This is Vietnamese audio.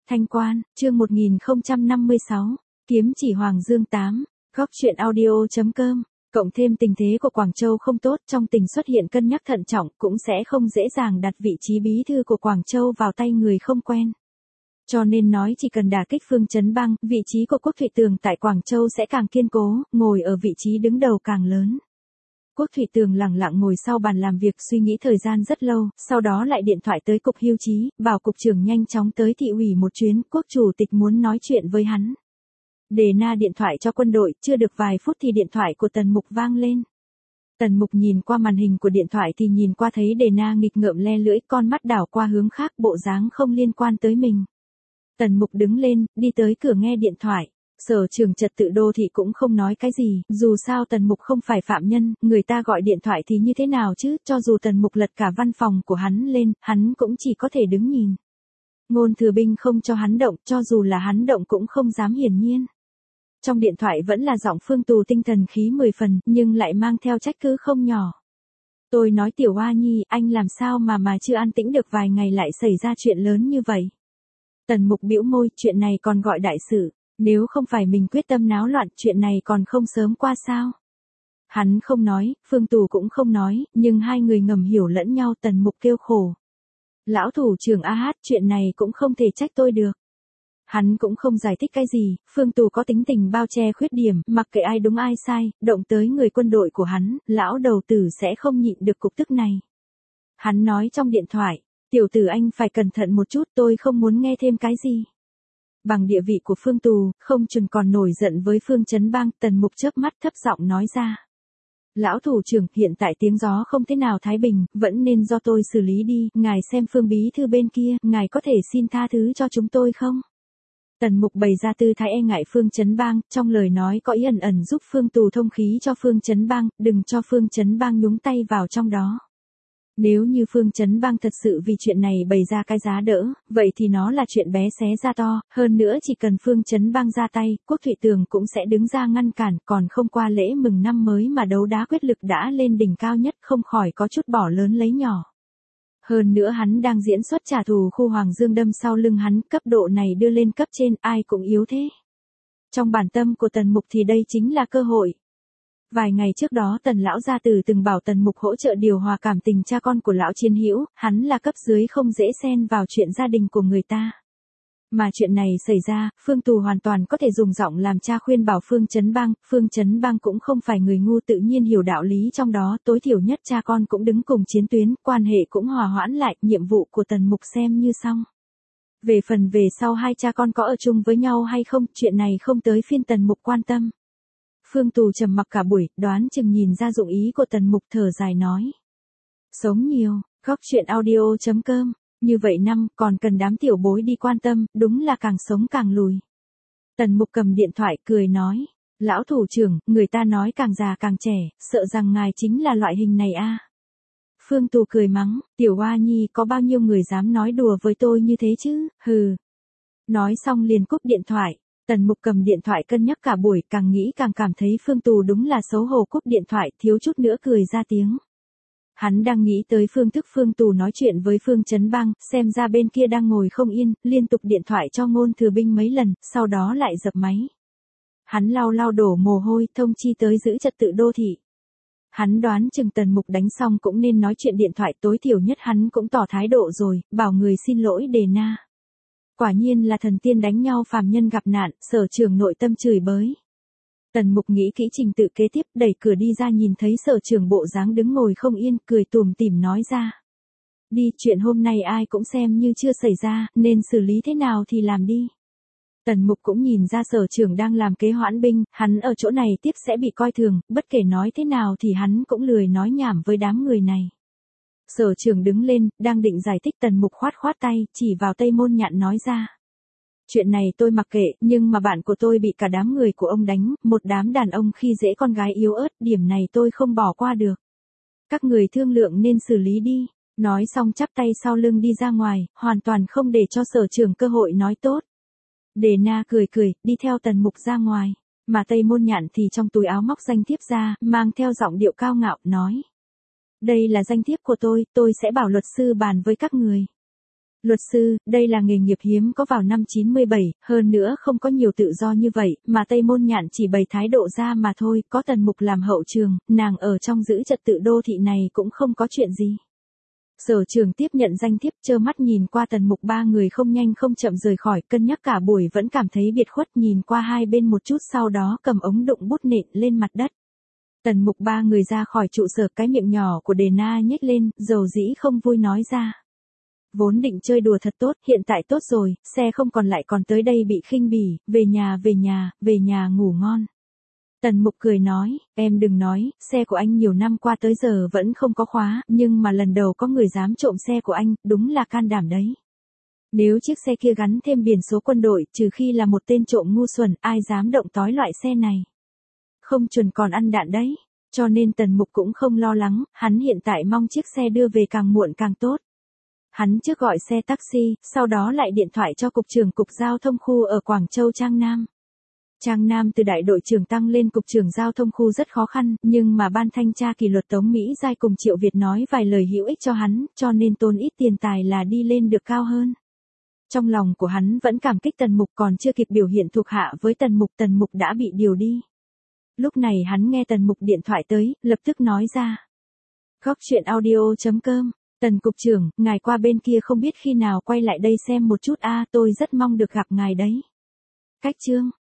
Thanh Quan, chương 1056, kiếm chỉ Hoàng Dương 8, góc truyện audio.com. Cộng thêm tình thế của Quảng Châu không tốt, trong tình xuất hiện cân nhắc thận trọng, cũng sẽ không dễ dàng đặt vị trí bí thư của Quảng Châu vào tay người không quen. Cho nên nói chỉ cần đả kích Phương Chấn Bang, vị trí của Quốc Thụy Tường tại Quảng Châu sẽ càng kiên cố, ngồi ở vị trí đứng đầu càng lớn. Quốc Thụy Tường lẳng lặng ngồi sau bàn làm việc suy nghĩ thời gian rất lâu, sau đó lại điện thoại tới cục hưu trí, bảo cục trưởng nhanh chóng tới thị ủy một chuyến, quốc chủ tịch muốn nói chuyện với hắn. Đề Na điện thoại cho quân đội, chưa được vài phút thì điện thoại của Tần Mục vang lên. Tần Mục nhìn qua màn hình của điện thoại thì nhìn qua thấy Đề Na nghịch ngợm le lưỡi, con mắt đảo qua hướng khác, bộ dáng không liên quan tới mình. Tần Mục đứng lên, đi tới cửa nghe điện thoại. Sở trưởng trật tự đô thị cũng không nói cái gì, dù sao Tần Mục không phải phạm nhân, người ta gọi điện thoại thì như thế nào chứ, cho dù Tần Mục lật cả văn phòng của hắn lên, hắn cũng chỉ có thể đứng nhìn. Ngôn Thừa Binh không cho hắn động, cho dù là hắn động cũng không dám hiển nhiên. Trong điện thoại vẫn là giọng Phương Tù tinh thần khí 10 phần, nhưng lại mang theo trách cứ không nhỏ. Tôi nói Tiểu Hoa Nhi, anh làm sao mà chưa an tĩnh được vài ngày lại xảy ra chuyện lớn như vậy. Tần Mục bĩu môi, chuyện này còn gọi đại sự. Nếu không phải mình quyết tâm náo loạn, chuyện này còn không sớm qua sao? Hắn không nói, Phương Tù cũng không nói, nhưng hai người ngầm hiểu lẫn nhau. Tần Mục kêu khổ. Lão thủ trưởng AH, chuyện này cũng không thể trách tôi được. Hắn cũng không giải thích cái gì, Phương Tù có tính tình bao che khuyết điểm, mặc kệ ai đúng ai sai, động tới người quân đội của hắn, lão đầu tử sẽ không nhịn được cục tức này. Hắn nói trong điện thoại, tiểu tử anh phải cẩn thận một chút, tôi không muốn nghe thêm cái gì. Bằng địa vị của Phương Tù, không chừng còn nổi giận với Phương Chấn Bang. Tần Mục chớp mắt thấp giọng nói ra. Lão thủ trưởng, hiện tại tiếng gió không thế nào thái bình, vẫn nên do tôi xử lý đi, ngài xem Phương bí thư bên kia, ngài có thể xin tha thứ cho chúng tôi không? Tần Mục bày ra tư thái e ngại Phương Chấn Bang, trong lời nói có ý ẩn ẩn giúp Phương Tù thông khí cho Phương Chấn Bang, đừng cho Phương Chấn Bang nhúng tay vào trong đó. Nếu như Phương Chấn Bang thật sự vì chuyện này bày ra cái giá đỡ, vậy thì nó là chuyện bé xé ra to, hơn nữa chỉ cần Phương Chấn Bang ra tay, Quốc Thụy Tường cũng sẽ đứng ra ngăn cản, còn không qua lễ mừng năm mới mà đấu đá quyết lực đã lên đỉnh cao nhất, không khỏi có chút bỏ lớn lấy nhỏ. Hơn nữa hắn đang diễn xuất trả thù khu Hoàng Dương đâm sau lưng hắn, cấp độ này đưa lên cấp trên, ai cũng yếu thế. Trong bản tâm của Tần Mục thì đây chính là cơ hội. Vài ngày trước đó Tần lão gia tử từng bảo Tần Mục hỗ trợ điều hòa cảm tình cha con của lão Chiến Hữu, hắn là cấp dưới không dễ xen vào chuyện gia đình của người ta. Mà chuyện này xảy ra, Phương Tù hoàn toàn có thể dùng giọng làm cha khuyên bảo Phương Chấn Bang cũng không phải người ngu, tự nhiên hiểu đạo lý trong đó, tối thiểu nhất cha con cũng đứng cùng chiến tuyến, quan hệ cũng hòa hoãn lại, nhiệm vụ của Tần Mục xem như xong. Về phần về sau hai cha con có ở chung với nhau hay không, chuyện này không tới phiên Tần Mục quan tâm. Phương Tù trầm mặc cả buổi, đoán chừng nhìn ra dụng ý của Tần Mục, thở dài nói. Sống nhiều, góc truyện audio.com, như vậy năm, còn cần đám tiểu bối đi quan tâm, đúng là càng sống càng lùi. Tần Mục cầm điện thoại cười nói, lão thủ trưởng, người ta nói càng già càng trẻ, sợ rằng ngài chính là loại hình này a. Phương Tù cười mắng, Tiểu Hoa Nhi, có bao nhiêu người dám nói đùa với tôi như thế chứ, hừ. Nói xong liền cúp điện thoại. Tần Mục cầm điện thoại cân nhắc cả buổi, càng nghĩ càng cảm thấy Phương Tù đúng là xấu hổ, cúp điện thoại thiếu chút nữa cười ra tiếng. Hắn đang nghĩ tới phương thức Phương Tù nói chuyện với Phương Chấn Bang, xem ra bên kia đang ngồi không yên, liên tục điện thoại cho Ngôn Thừa Binh mấy lần, sau đó lại dập máy. Hắn lau đổ mồ hôi, thông chi tới giữ trật tự đô thị. Hắn đoán chừng Tần Mục đánh xong cũng nên nói chuyện điện thoại, tối thiểu nhất hắn cũng tỏ thái độ rồi, bảo người xin lỗi Đề Na. Quả nhiên là thần tiên đánh nhau phàm nhân gặp nạn, sở trưởng nội tâm chửi bới. Tần Mục nghĩ kỹ trình tự kế tiếp, đẩy cửa đi ra nhìn thấy sở trưởng bộ dáng đứng ngồi không yên, cười tủm tỉm nói ra. Đi, chuyện hôm nay ai cũng xem như chưa xảy ra, nên xử lý thế nào thì làm đi. Tần Mục cũng nhìn ra sở trưởng đang làm kế hoãn binh, hắn ở chỗ này tiếp sẽ bị coi thường, bất kể nói thế nào thì hắn cũng lười nói nhảm với đám người này. Sở trưởng đứng lên, đang định giải thích, Tần Mục khoát tay, chỉ vào Tây Môn Nhạn nói ra. Chuyện này tôi mặc kệ, nhưng mà bạn của tôi bị cả đám người của ông đánh, một đám đàn ông khi dễ con gái yếu ớt, điểm này tôi không bỏ qua được. Các người thương lượng nên xử lý đi. Nói xong chắp tay sau lưng đi ra ngoài, hoàn toàn không để cho sở trưởng cơ hội nói tốt. Đề Na cười, đi theo Tần Mục ra ngoài, mà Tây Môn Nhạn thì trong túi áo móc danh thiếp ra, mang theo giọng điệu cao ngạo, nói. Đây là danh thiếp của tôi sẽ bảo luật sư bàn với các người. Luật sư, đây là nghề nghiệp hiếm có vào năm 97, hơn nữa không có nhiều tự do như vậy, mà Tây Môn Nhạn chỉ bày thái độ ra mà thôi, có Tần Mục làm hậu trường, nàng ở trong giữ trật tự đô thị này cũng không có chuyện gì. Sở trường tiếp nhận danh thiếp, trơ mắt nhìn qua Tần Mục ba người không nhanh không chậm rời khỏi, cân nhắc cả buổi vẫn cảm thấy biệt khuất, nhìn qua hai bên một chút sau đó cầm ống đụng bút nện lên mặt đất. Tần Mục ba người ra khỏi trụ sở, cái miệng nhỏ của Đề Na nhếch lên, dầu dĩ không vui nói ra. Vốn định chơi đùa thật tốt, hiện tại tốt rồi, xe không còn lại còn tới đây bị khinh bỉ, về nhà ngủ ngon. Tần Mục cười nói, em đừng nói, xe của anh nhiều năm qua tới giờ vẫn không có khóa, nhưng mà lần đầu có người dám trộm xe của anh, đúng là can đảm đấy. Nếu chiếc xe kia gắn thêm biển số quân đội, trừ khi là một tên trộm ngu xuẩn, ai dám động tới loại xe này. Không chuẩn còn ăn đạn đấy, cho nên Tần Mục cũng không lo lắng, hắn hiện tại mong chiếc xe đưa về càng muộn càng tốt. Hắn trước gọi xe taxi, sau đó lại điện thoại cho cục trưởng cục giao thông khu ở Quảng Châu Trang Nam. Trang Nam từ đại đội trưởng tăng lên cục trưởng giao thông khu rất khó khăn, nhưng mà ban thanh tra kỷ luật Tống Mỹ Giai cùng Triệu Việt nói vài lời hữu ích cho hắn, cho nên tốn ít tiền tài là đi lên được cao hơn. Trong lòng của hắn vẫn cảm kích Tần Mục, còn chưa kịp biểu hiện thuộc hạ với Tần Mục đã bị điều đi. Lúc này hắn nghe Tần Mục điện thoại tới, lập tức nói ra. Góc truyện audio.com, Tần cục trưởng, ngài qua bên kia không biết khi nào quay lại đây xem một chút a, tôi rất mong được gặp ngài đấy. Cách chương